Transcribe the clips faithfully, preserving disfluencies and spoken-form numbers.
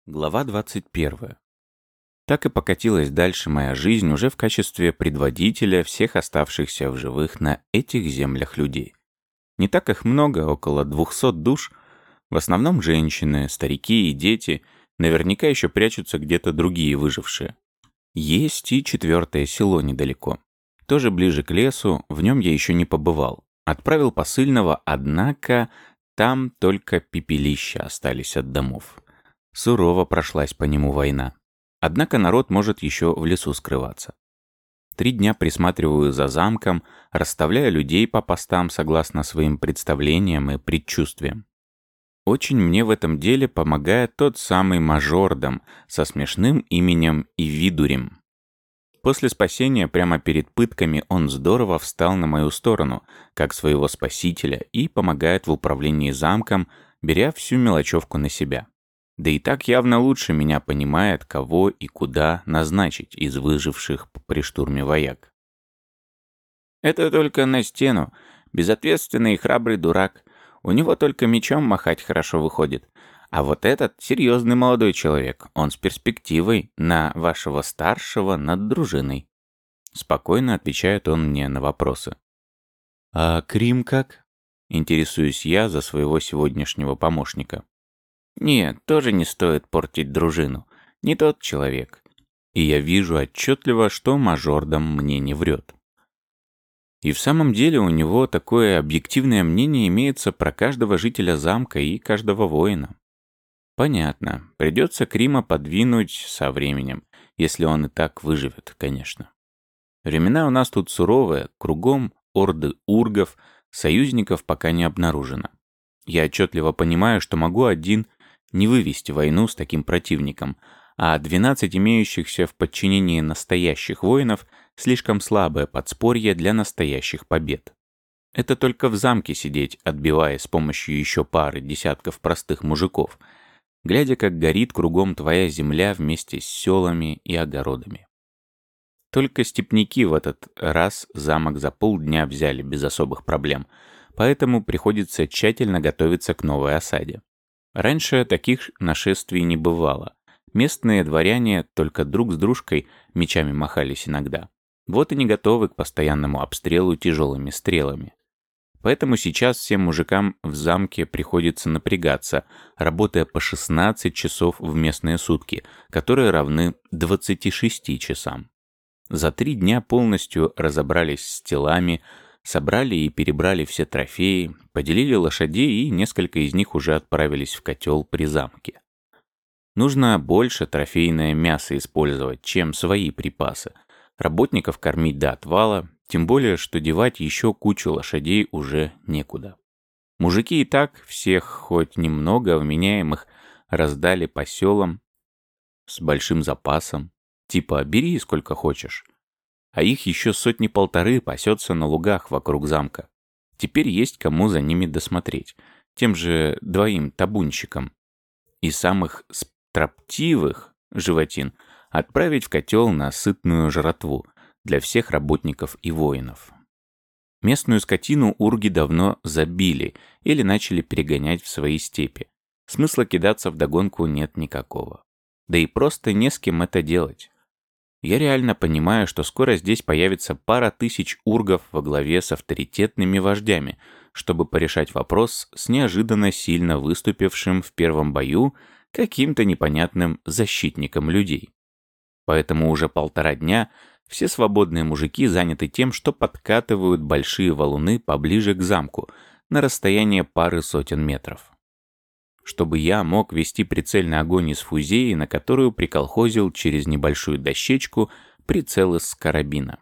Глава двадцать первая. Так и покатилась дальше моя жизнь уже в качестве предводителя всех оставшихся в живых на этих землях людей. Не так их много, около двухсот душ, в основном женщины, старики и дети, наверняка еще прячутся где-то другие выжившие. Есть и четвертое село недалеко. Тоже ближе к лесу, в нем я еще не побывал. Отправил посыльного, однако там только пепелища остались от домов. Сурово прошлась по нему война. Однако народ может еще в лесу скрываться. Три дня присматриваю за замком, расставляя людей по постам согласно своим представлениям и предчувствиям. Очень мне в этом деле помогает тот самый мажордом со смешным именем Ивидурем. После спасения прямо перед пытками он здорово встал на мою сторону, как своего спасителя, и помогает в управлении замком, беря всю мелочевку на себя. Да и так явно лучше меня понимает, кого и куда назначить из выживших при штурме вояк. «Это только на стену. Безответственный и храбрый дурак. У него только мечом махать хорошо выходит. А вот этот серьезный молодой человек. Он с перспективой на вашего старшего над дружиной». Спокойно отвечает он мне на вопросы. «А Крим как?» Интересуюсь я за своего сегодняшнего помощника. «Нет, тоже не стоит портить дружину. Не тот человек». И я вижу отчетливо, что мажордом мне не врет. И в самом деле у него такое объективное мнение имеется про каждого жителя замка и каждого воина. Понятно, придется Крима подвинуть со временем, если он и так выживет, конечно. Времена у нас тут суровые, кругом орды ургов, союзников пока не обнаружено. Я отчетливо понимаю, что могу один не вывести войну с таким противником, а двенадцать имеющихся в подчинении настоящих воинов слишком слабое подспорье для настоящих побед. Это только в замке сидеть, отбивая с помощью еще пары десятков простых мужиков, глядя, как горит кругом твоя земля вместе с селами и огородами. Только степняки в этот раз замок за полдня взяли без особых проблем, поэтому приходится тщательно готовиться к новой осаде. Раньше таких нашествий не бывало. Местные дворяне только друг с дружкой мечами махались иногда. Вот и не готовы к постоянному обстрелу тяжелыми стрелами. Поэтому сейчас всем мужикам в замке приходится напрягаться, работая по шестнадцать часов в местные сутки, которые равны двадцати шести часам. За три дня полностью разобрались с телами, собрали и перебрали все трофеи, поделили лошадей, и несколько из них уже отправились в котел при замке. Нужно больше трофейное мясо использовать, чем свои припасы. Работников кормить до отвала, тем более, что девать еще кучу лошадей уже некуда. Мужики и так всех хоть немного вменяемых раздали по селам с большим запасом, типа «бери сколько хочешь». А их еще сотни-полторы пасется на лугах вокруг замка. Теперь есть кому за ними досмотреть, тем же двоим табунщикам. И самых строптивых животин отправить в котел на сытную жратву для всех работников и воинов. Местную скотину урги давно забили или начали перегонять в свои степи. Смысла кидаться вдогонку нет никакого. Да и просто не с кем это делать. Я реально понимаю, что скоро здесь появится пара тысяч ургов во главе с авторитетными вождями, чтобы порешать вопрос с неожиданно сильно выступившим в первом бою каким-то непонятным защитником людей. Поэтому уже полтора дня все свободные мужики заняты тем, что подкатывают большие валуны поближе к замку, на расстояние пары сотен метров. Чтобы я мог вести прицельный огонь из фузеи, на которую приколхозил через небольшую дощечку прицел из карабина.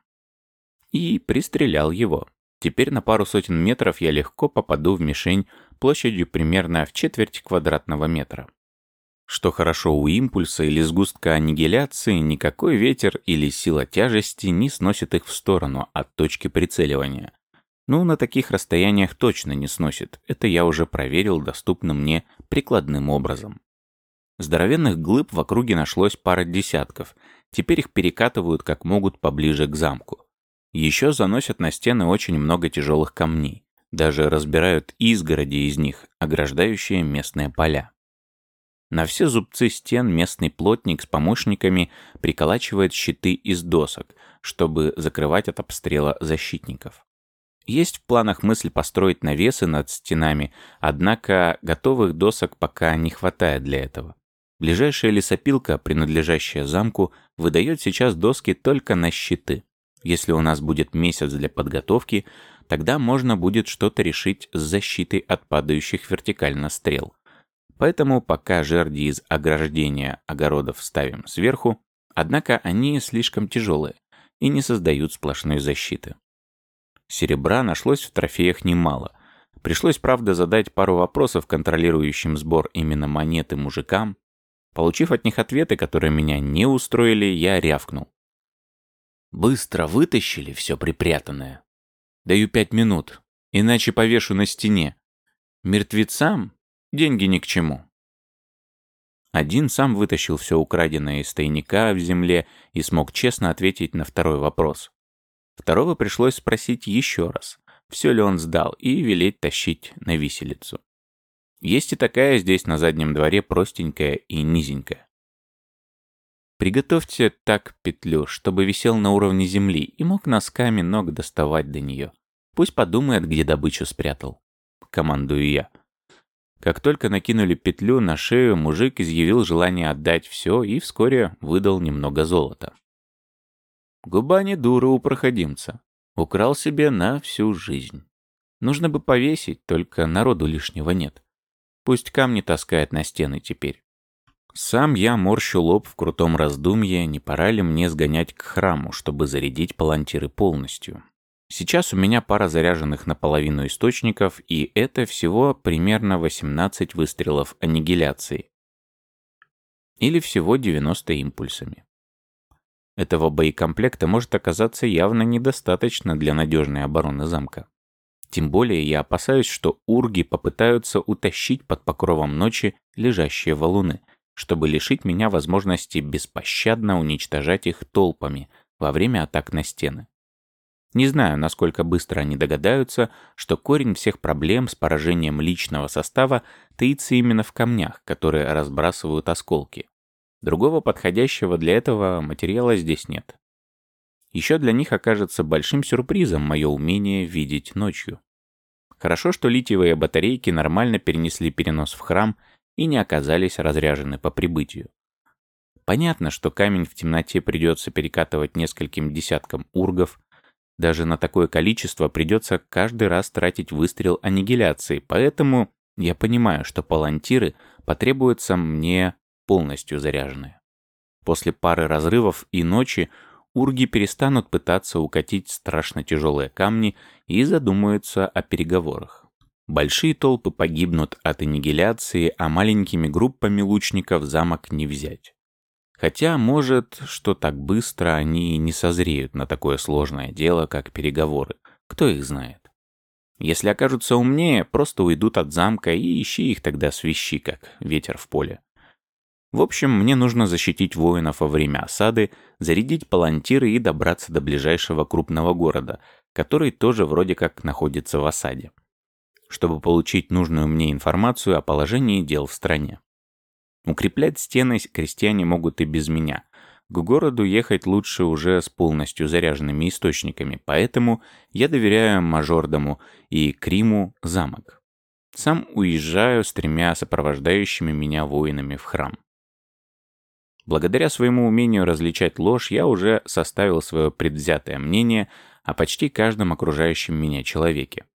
И пристрелял его. Теперь на пару сотен метров я легко попаду в мишень площадью примерно в четверть квадратного метра. Что хорошо, у импульса или сгустка аннигиляции никакой ветер или сила тяжести не сносит их в сторону от точки прицеливания. Ну, на таких расстояниях точно не сносит. Это я уже проверил доступным мне прикладным образом. Здоровенных глыб в округе нашлось пара десятков. Теперь их перекатывают как могут поближе к замку. Еще заносят на стены очень много тяжелых камней. Даже разбирают изгороди из них, ограждающие местные поля. На все зубцы стен местный плотник с помощниками приколачивает щиты из досок, чтобы закрывать от обстрела защитников. Есть в планах мысль построить навесы над стенами, однако готовых досок пока не хватает для этого. Ближайшая лесопилка, принадлежащая замку, выдает сейчас доски только на щиты. Если у нас будет месяц для подготовки, тогда можно будет что-то решить с защитой от падающих вертикально стрел. Поэтому пока жерди из ограждения огородов ставим сверху, однако они слишком тяжелые и не создают сплошной защиты. Серебра нашлось в трофеях немало. Пришлось, правда, задать пару вопросов контролирующим сбор именно монеты мужикам. Получив от них ответы, которые меня не устроили, я рявкнул. «Быстро вытащили все припрятанное. Даю пять минут, иначе повешу на стене. Мертвецам деньги ни к чему». Один сам вытащил все украденное из тайника в земле и смог честно ответить на второй вопрос. Второго пришлось спросить еще раз, все ли он сдал, и велеть тащить на виселицу. Есть и такая здесь на заднем дворе простенькая и низенькая. Приготовьте так петлю, чтобы висел на уровне земли и мог носками ног доставать до нее. Пусть подумает, где добычу спрятал. Командую я. Как только накинули петлю на шею, мужик изъявил желание отдать все и вскоре выдал немного золота. Губа не дура у проходимца. Украл себе на всю жизнь. Нужно бы повесить, только народу лишнего нет. Пусть камни таскает на стены теперь. Сам я морщу лоб в крутом раздумье, не пора ли мне сгонять к храму, чтобы зарядить палантиры полностью. Сейчас у меня пара заряженных наполовину источников, и это всего примерно восемнадцать выстрелов аннигиляции. Или всего девяносто импульсами. Этого боекомплекта может оказаться явно недостаточно для надежной обороны замка. Тем более я опасаюсь, что урги попытаются утащить под покровом ночи лежащие валуны, чтобы лишить меня возможности беспощадно уничтожать их толпами во время атак на стены. Не знаю, насколько быстро они догадаются, что корень всех проблем с поражением личного состава таится именно в камнях, которые разбрасывают осколки. Другого подходящего для этого материала здесь нет. Еще для них окажется большим сюрпризом мое умение видеть ночью. Хорошо, что литиевые батарейки нормально перенесли перенос в храм и не оказались разряжены по прибытию. Понятно, что камень в темноте придется перекатывать нескольким десяткам ургов. Даже на такое количество придется каждый раз тратить выстрел аннигиляции, поэтому я понимаю, что палантиры потребуются мне полностью заряженные. После пары разрывов и ночи урги перестанут пытаться укатить страшно тяжелые камни и задумаются о переговорах. Большие толпы погибнут от аннигиляции, а маленькими группами лучников замок не взять. Хотя, может, что так быстро они не созреют на такое сложное дело, как переговоры. Кто их знает? Если окажутся умнее, просто уйдут от замка и ищи их тогда свищи, как ветер в поле. В общем, мне нужно защитить воинов во время осады, зарядить палантиры и добраться до ближайшего крупного города, который тоже вроде как находится в осаде, чтобы получить нужную мне информацию о положении дел в стране. Укреплять стены крестьяне могут и без меня. К городу ехать лучше уже с полностью заряженными источниками, поэтому я доверяю мажордому и Криму замок. Сам уезжаю с тремя сопровождающими меня воинами в храм. Благодаря своему умению различать ложь, я уже составил свое предвзятое мнение о почти каждом окружающем меня человеке.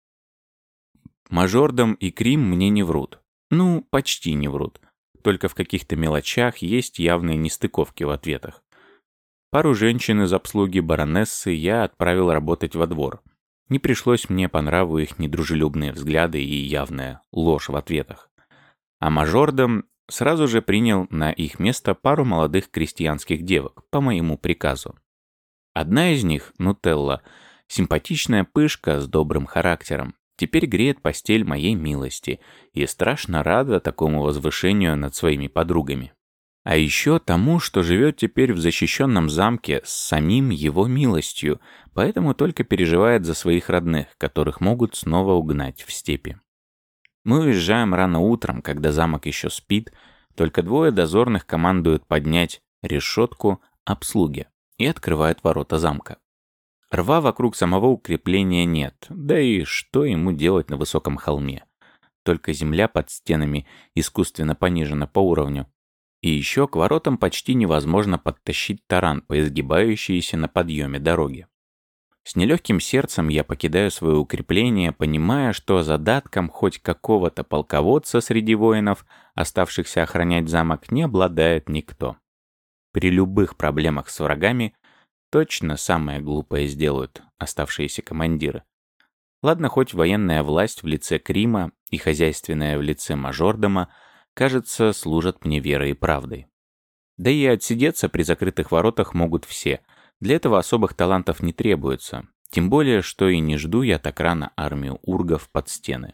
Мажордом и Крим мне не врут. Ну, почти не врут. Только в каких-то мелочах есть явные нестыковки в ответах. Пару женщин из обслуги баронессы я отправил работать во двор. Не пришлось мне по нраву их недружелюбные взгляды и явная ложь в ответах. А мажордом сразу же принял на их место пару молодых крестьянских девок по моему приказу. Одна из них, Нутелла, симпатичная пышка с добрым характером, теперь греет постель моей милости и страшно рада такому возвышению над своими подругами. А еще тому, что живет теперь в защищенном замке с самим его милостью, поэтому только переживает за своих родных, которых могут снова угнать в степи. Мы уезжаем рано утром, когда замок еще спит, Только двое дозорных командуют поднять решетку обслуги и открывают ворота замка. Рва вокруг самого укрепления нет, да и что ему делать на высоком холме? Только земля под стенами искусственно понижена по уровню. И еще к воротам почти невозможно подтащить таран по изгибающейся на подъеме дороге. С нелегким сердцем я покидаю свое укрепление, понимая, что задатком хоть какого-то полководца среди воинов, оставшихся охранять замок, не обладает никто. При любых проблемах с врагами точно самое глупое сделают оставшиеся командиры. Ладно, хоть военная власть в лице Крима и хозяйственная в лице мажордома, кажется, служат мне верой и правдой. Да и отсидеться при закрытых воротах могут все. Для этого особых талантов не требуется. Тем более, что и не жду я так рано армию ургов под стены.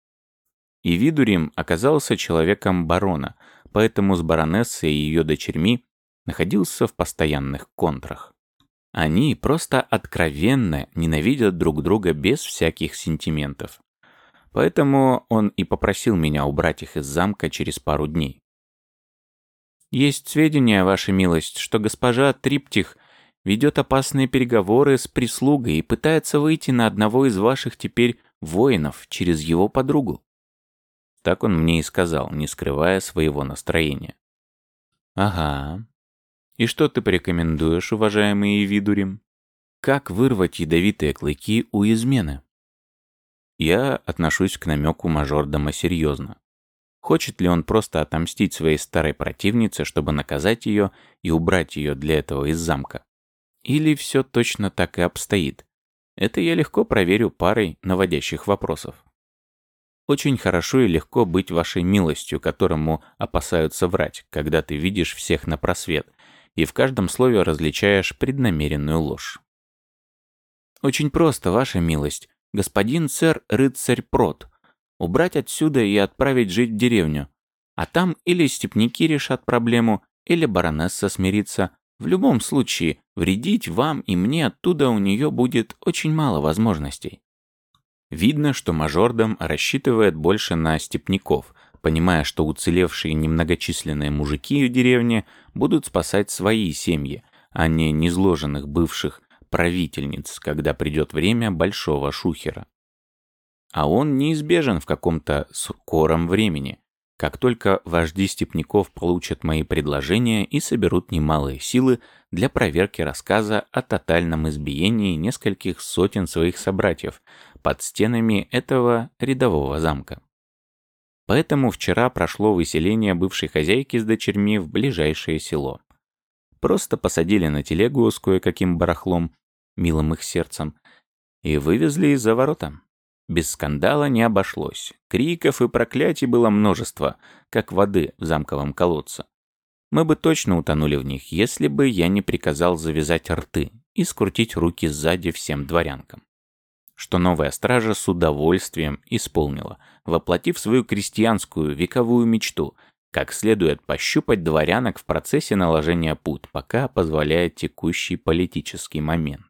И Видурим оказался человеком барона, поэтому с баронессой и ее дочерьми находился в постоянных контрах. Они просто откровенно ненавидят друг друга без всяких сентиментов. Поэтому он и попросил меня убрать их из замка через пару дней. «Есть сведения, ваша милость, что госпожа Триптих ведет опасные переговоры с прислугой и пытается выйти на одного из ваших теперь воинов через его подругу». Так он мне и сказал, не скрывая своего настроения. «Ага. И что ты порекомендуешь, уважаемый Видурим? Как вырвать ядовитые клыки у измены?» Я отношусь к намеку мажордома серьезно. Хочет ли он просто отомстить своей старой противнице, чтобы наказать ее и убрать ее для этого из замка? Или все точно так и обстоит? Это я легко проверю парой наводящих вопросов. Очень хорошо и легко быть вашей милостью, которому опасаются врать, когда ты видишь всех на просвет, и в каждом слове различаешь преднамеренную ложь. Очень просто, ваша милость, господин сэр-рыцарь Прот. Убрать отсюда и отправить жить в деревню. А там или степняки решат проблему, или баронесса смирится. В любом случае, вредить вам и мне оттуда у нее будет очень мало возможностей. Видно, что мажордом рассчитывает больше на степняков, понимая, что уцелевшие немногочисленные мужики в деревне будут спасать свои семьи, а не низложенных бывших правительниц, когда придет время большого шухера. А он неизбежен в каком-то скором времени, как только вожди степняков получат мои предложения и соберут немалые силы для проверки рассказа о тотальном избиении нескольких сотен своих собратьев под стенами этого рядового замка. Поэтому вчера прошло выселение бывшей хозяйки с дочерьми в ближайшее село. Просто посадили на телегу с кое-каким барахлом, милым их сердцем, и вывезли из-за ворота. Без скандала не обошлось. Криков и проклятий было множество, как воды в замковом колодце. Мы бы точно утонули в них, если бы я не приказал завязать рты и скрутить руки сзади всем дворянкам. Что новая стража с удовольствием исполнила, воплотив свою крестьянскую вековую мечту, как следует пощупать дворянок в процессе наложения пут, пока позволяет текущий политический момент.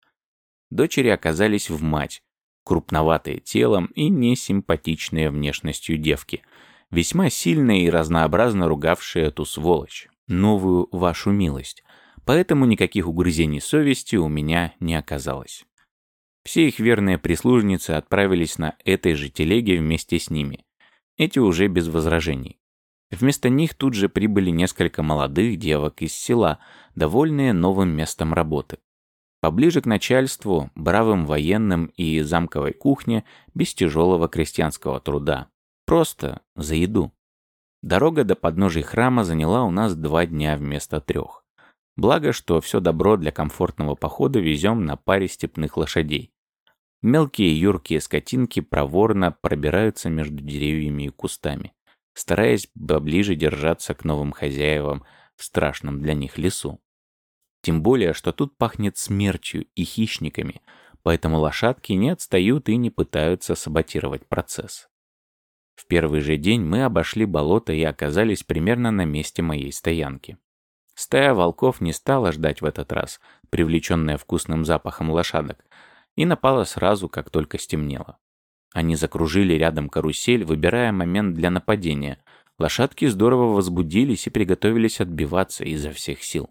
Дочери оказались в мать, крупноватые телом и несимпатичные внешностью девки, весьма сильные и разнообразно ругавшие эту сволочь, новую вашу милость, поэтому никаких угрызений совести у меня не оказалось. Все их верные прислужницы отправились на этой же телеге вместе с ними, эти уже без возражений. Вместо них тут же прибыли несколько молодых девок из села, довольные новым местом работы. Поближе к начальству, бравым военным и замковой кухне, без тяжелого крестьянского труда. Просто за еду. Дорога до подножия храма заняла у нас два дня вместо трех. Благо, что все добро для комфортного похода везем на паре степных лошадей. Мелкие юркие скотинки проворно пробираются между деревьями и кустами, стараясь поближе держаться к новым хозяевам в страшном для них лесу. Тем более, что тут пахнет смертью и хищниками, поэтому лошадки не отстают и не пытаются саботировать процесс. В первый же день мы обошли болото и оказались примерно на месте моей стоянки. Стая волков не стала ждать в этот раз, привлеченная вкусным запахом лошадок, и напала сразу, как только стемнело. Они закружили рядом карусель, выбирая момент для нападения, Лошадки здорово возбудились и приготовились отбиваться изо всех сил.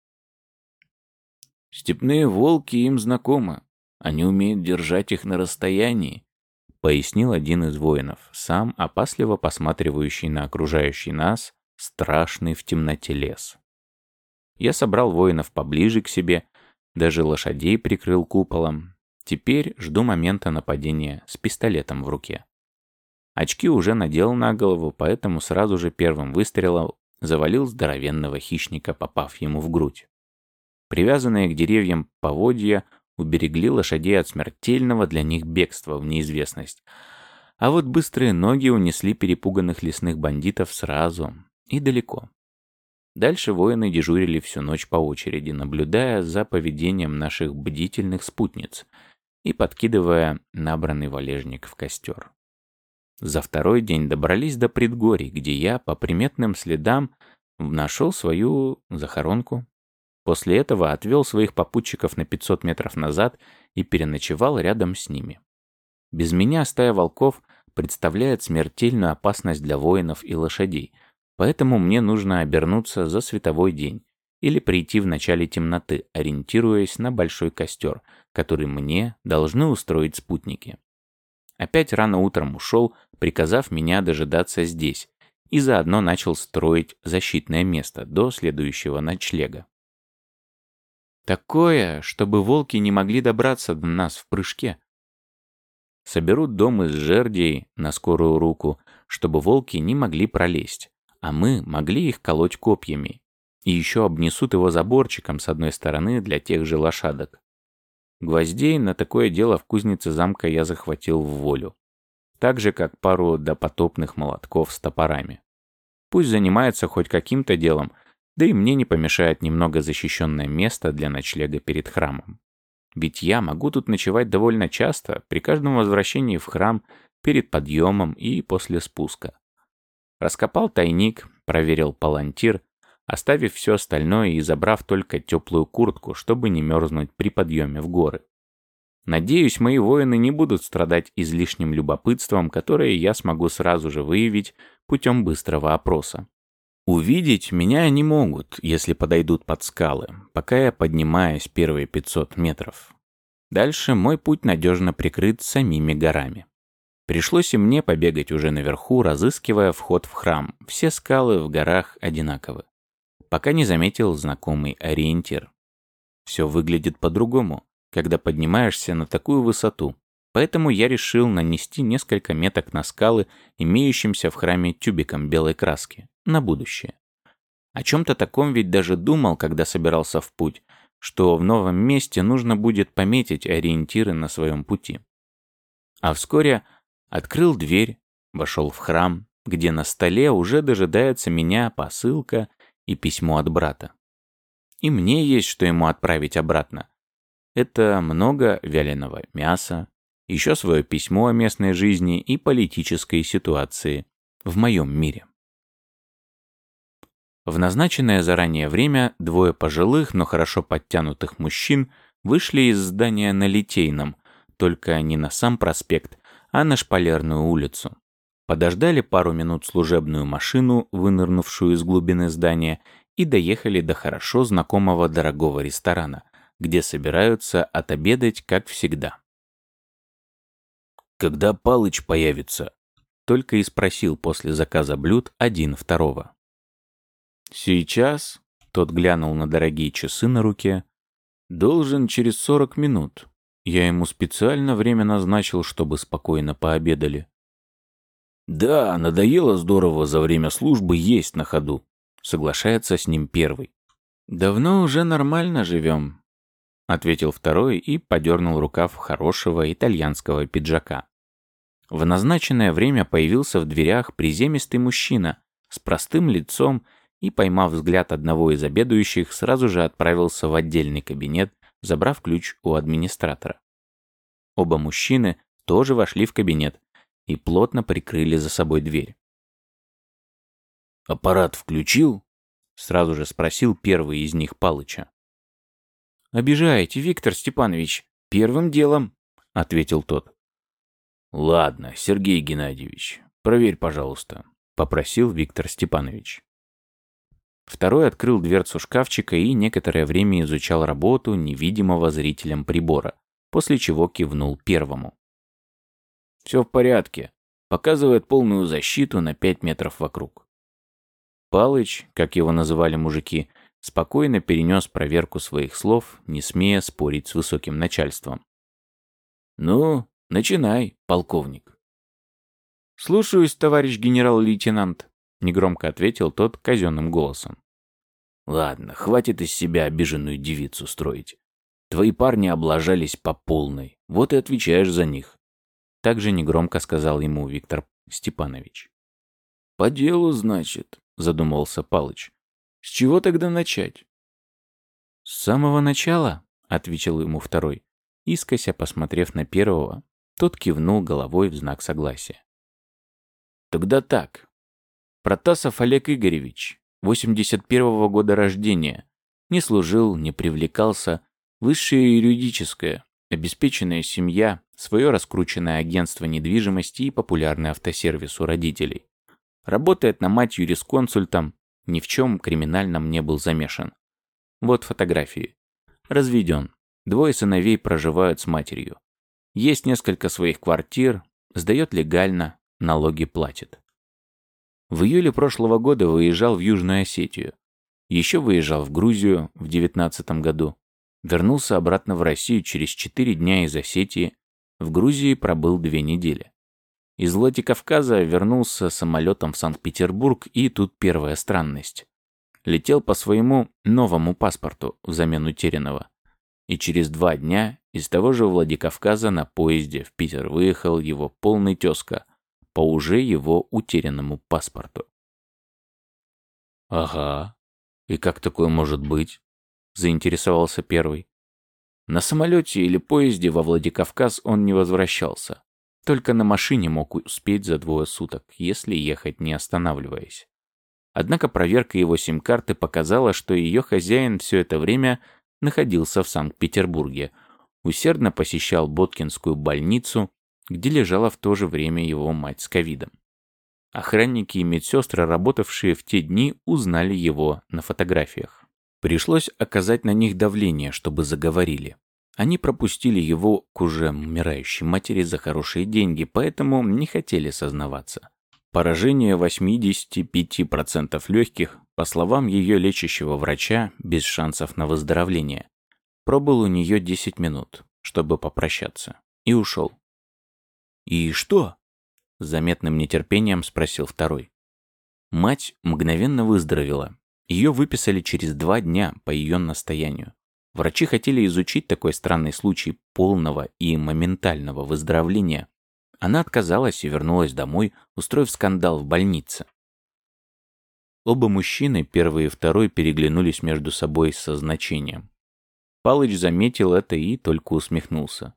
«Степные волки им знакомы. Они умеют держать их на расстоянии», — пояснил один из воинов, сам опасливо посматривающий на окружающий нас страшный в темноте лес. Я собрал воинов поближе к себе, даже лошадей прикрыл куполом. Теперь жду момента нападения с пистолетом в руке. Очки уже надел на голову, поэтому сразу же первым выстрелом завалил здоровенного хищника, попав ему в грудь. Привязанные к деревьям поводья уберегли лошадей от смертельного для них бегства в неизвестность. А вот быстрые ноги унесли перепуганных лесных бандитов сразу и далеко. Дальше воины дежурили всю ночь по очереди, наблюдая за поведением наших бдительных спутниц и подкидывая набранный валежник в костер. За второй день добрались до предгорий, где я по приметным следам нашел свою захоронку. После этого отвел своих попутчиков на пятьсот метров назад и переночевал рядом с ними. Без меня стая волков представляет смертельную опасность для воинов и лошадей, поэтому мне нужно обернуться за световой день или прийти в начале темноты, ориентируясь на большой костер, который мне должны устроить спутники. Опять рано утром ушел, приказав меня дожидаться здесь, и заодно начал строить защитное место до следующего ночлега. Такое, чтобы волки не могли добраться до нас в прыжке. Соберут дом из жердей на скорую руку, чтобы волки не могли пролезть, а мы могли их колоть копьями. И еще обнесут его заборчиком с одной стороны для тех же лошадок. Гвоздей на такое дело в кузнице замка я захватил в волю. Так же, как пару допотопных молотков с топорами. Пусть занимается хоть каким-то делом, да и мне не помешает немного защищенное место для ночлега перед храмом. Ведь я могу тут ночевать довольно часто, при каждом возвращении в храм, перед подъемом и после спуска. Раскопал тайник, проверил палантир, оставив все остальное и забрав только теплую куртку, чтобы не мерзнуть при подъеме в горы. Надеюсь, мои воины не будут страдать излишним любопытством, которое я смогу сразу же выявить путем быстрого опроса. Увидеть меня они могут, если подойдут под скалы, пока я поднимаюсь первые пятьсот метров. Дальше мой путь надежно прикрыт самими горами. Пришлось и мне побегать уже наверху, разыскивая вход в храм. Все скалы в горах одинаковы. Пока не заметил знакомый ориентир. Все выглядит по-другому, когда поднимаешься на такую высоту. Поэтому я решил нанести несколько меток на скалы, имеющимся в храме тюбиком белой краски, на будущее. О чем-то таком ведь даже думал, когда собирался в путь, что в новом месте нужно будет пометить ориентиры на своем пути. А вскоре открыл дверь, вошел в храм, где на столе уже дожидается меня посылка и письмо от брата. И мне есть что ему отправить обратно. Это много вяленого мяса, еще свое письмо о местной жизни и политической ситуации в моем мире. В назначенное заранее время двое пожилых, но хорошо подтянутых мужчин вышли из здания на Литейном, только не на сам проспект, а на Шпалерную улицу. Подождали пару минут служебную машину, вынырнувшую из глубины здания, и доехали до хорошо знакомого дорогого ресторана, где собираются отобедать, как всегда. «Когда Палыч появится?» — только и спросил после заказа блюд один второго. «Сейчас», — тот глянул на дорогие часы на руке, — «должен через сорок минут. Я ему специально время назначил, чтобы спокойно пообедали». «Да, надоело здорово за время службы есть на ходу», — соглашается с ним первый. «Давно уже нормально живем», — ответил второй и подернул рукав хорошего итальянского пиджака. В назначенное время появился в дверях приземистый мужчина с простым лицом и, поймав взгляд одного из обедающих, сразу же отправился в отдельный кабинет, забрав ключ у администратора. Оба мужчины тоже вошли в кабинет и плотно прикрыли за собой дверь. «Аппарат включил?» — сразу же спросил первый из них Палыча. «Обижаете, Виктор Степанович, первым делом», — ответил тот. «Ладно, Сергей Геннадьевич, проверь, пожалуйста. попросил Виктор Степанович. Второй открыл дверцу шкафчика и некоторое время изучал работу невидимого зрителям прибора, после чего кивнул первому. «Все в порядке. Показывает полную защиту на пять метров вокруг». Палыч, как его называли мужики, спокойно перенес проверку своих слов, не смея спорить с высоким начальством. «Ну, начинай, полковник». «Слушаюсь, товарищ генерал-лейтенант», — негромко ответил тот казенным голосом. «Ладно, хватит из себя обиженную девицу строить. Твои парни облажались по полной, вот и отвечаешь за них», — также негромко сказал ему Виктор Степанович. «По делу, значит», — задумался Палыч. «С чего тогда начать?» «С самого начала», — ответил ему второй, искося посмотрев на первого. Тот кивнул головой в знак согласия. «Тогда так. Протасов Олег Игоревич, восемьдесят первого года рождения, не служил, не привлекался, высшее юридическое, обеспеченная семья, свое раскрученное агентство недвижимости и популярный автосервис у родителей. Работает на мать юрисконсультом, ни в чем криминальном не был замешан. Вот фотографии. Разведен. Двое сыновей проживают с матерью. Есть несколько своих квартир, сдает легально, налоги платит. В июле прошлого года выезжал в Южную Осетию. Еще выезжал в Грузию в девятнадцатом году. Вернулся обратно в Россию через четыре дня из Осетии. В Грузии пробыл две недели. Из Владикавказа вернулся самолетом в Санкт-Петербург, и тут первая странность. Летел по своему новому паспорту взамен утерянного. И через два дня из того же Владикавказа на поезде в Питер выехал его полный тезка по уже его утерянному паспорту. «Ага, и как такое может быть?» — заинтересовался первый. На самолете или поезде во Владикавказ он не возвращался. Только на машине мог успеть за двое суток, если ехать не останавливаясь. Однако проверка его сим-карты показала, что ее хозяин все это время находился в Санкт-Петербурге, усердно посещал Боткинскую больницу, где лежала в то же время его мать с ковидом. Охранники и медсестры, работавшие в те дни, узнали его на фотографиях. Пришлось оказать на них давление, чтобы заговорили. Они пропустили его к уже умирающей матери за хорошие деньги, поэтому не хотели сознаваться. Поражение восемьдесят пять процентов легких, по словам ее лечащего врача, без шансов на выздоровление. Пробыл у нее десять минут, чтобы попрощаться, и ушел. «И что?» — с заметным нетерпением спросил второй. Мать мгновенно выздоровела. Ее выписали через два дня по ее настоянию. Врачи хотели изучить такой странный случай полного и моментального выздоровления. Она отказалась и вернулась домой, устроив скандал в больнице. Оба мужчины, первый и второй, переглянулись между собой со значением. Палыч заметил это и только усмехнулся.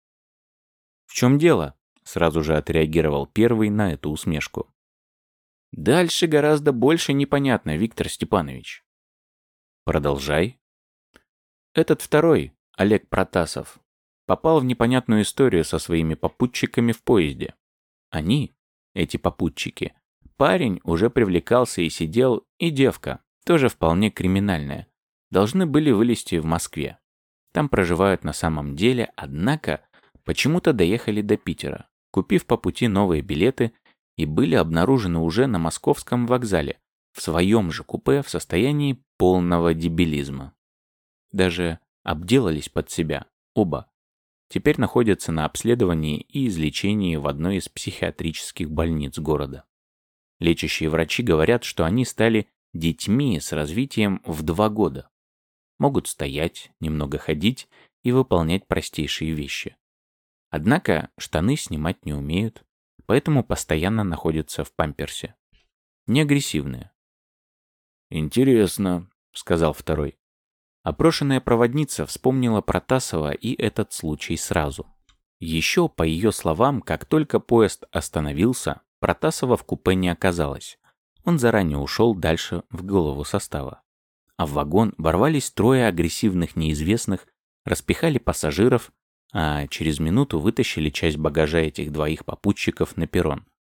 «В чем дело?» — сразу же отреагировал первый на эту усмешку. «Дальше гораздо больше непонятно, Виктор Степанович». «Продолжай». Этот второй, Олег Протасов, попал в непонятную историю со своими попутчиками в поезде. Они, эти попутчики, парень уже привлекался и сидел, и девка, тоже вполне криминальная, должны были вылезти в Москве. Там проживают на самом деле, однако почему-то доехали до Питера, купив по пути новые билеты, и были обнаружены уже на московском вокзале, в своем же купе в состоянии полного дебилизма. Даже обделались под себя, оба. Теперь находятся на обследовании и излечении в одной из психиатрических больниц города. Лечащие врачи говорят, что они стали детьми с развитием в два года. Могут стоять, немного ходить и выполнять простейшие вещи. Однако штаны снимать не умеют, поэтому постоянно находятся в памперсе. Не агрессивные. «Интересно», — сказал второй. Опрошенная проводница вспомнила Протасова и этот случай сразу. Еще, по ее словам, как только поезд остановился, Протасова в купе не оказалось. Он заранее ушел дальше в голову состава. А в вагон ворвались трое агрессивных неизвестных, распихали пассажиров, а через минуту вытащили часть багажа этих двоих попутчиков на перрон.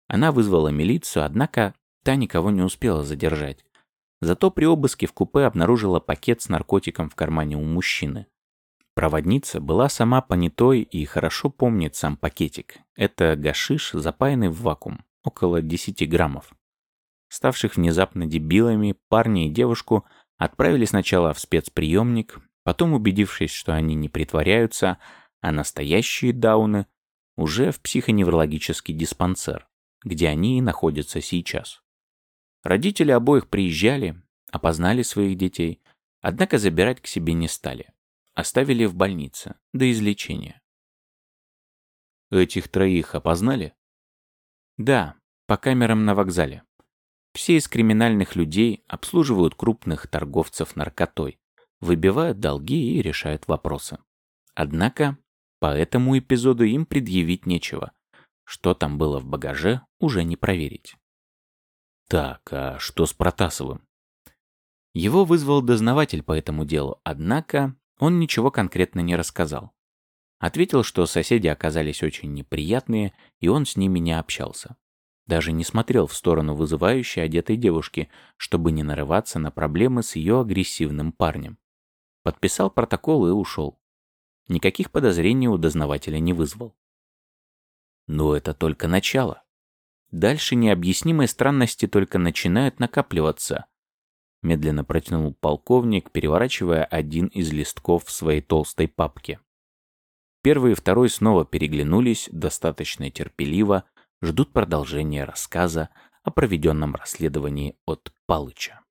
Она вызвала милицию, однако та никого не успела задержать. Зато при обыске в купе обнаружила пакет с наркотиком в кармане у мужчины. Проводница была сама понятой и хорошо помнит сам пакетик. Это гашиш, запаянный в вакуум, около десяти граммов. Ставших внезапно дебилами, парня и девушку отправили сначала в спецприемник, потом, убедившись, что они не притворяются, а настоящие дауны, уже в психоневрологический диспансер, где они и находятся сейчас. Родители обоих приезжали, опознали своих детей, однако забирать к себе не стали. Оставили в больнице, до излечения. Этих троих опознали? Да, по камерам на вокзале. Все из криминальных людей обслуживают крупных торговцев наркотой, выбивают долги и решают вопросы. Однако, по этому эпизоду им предъявить нечего. Что там было в багаже, уже не проверить. Так, а что с Протасовым? Его вызвал дознаватель по этому делу, однако он ничего конкретно не рассказал. Ответил, что соседи оказались очень неприятные, и он с ними не общался. Даже не смотрел в сторону вызывающей одетой девушки, чтобы не нарываться на проблемы с ее агрессивным парнем. Подписал протокол и ушел. Никаких подозрений у дознавателя не вызвал. Но это только начало. Дальше необъяснимые странности только начинают накапливаться. Медленно протянул полковник, переворачивая один из листков в своей толстой папке. Первый и второй снова переглянулись достаточно терпеливо, ждут продолжения рассказа о проведенном расследовании от Палыча.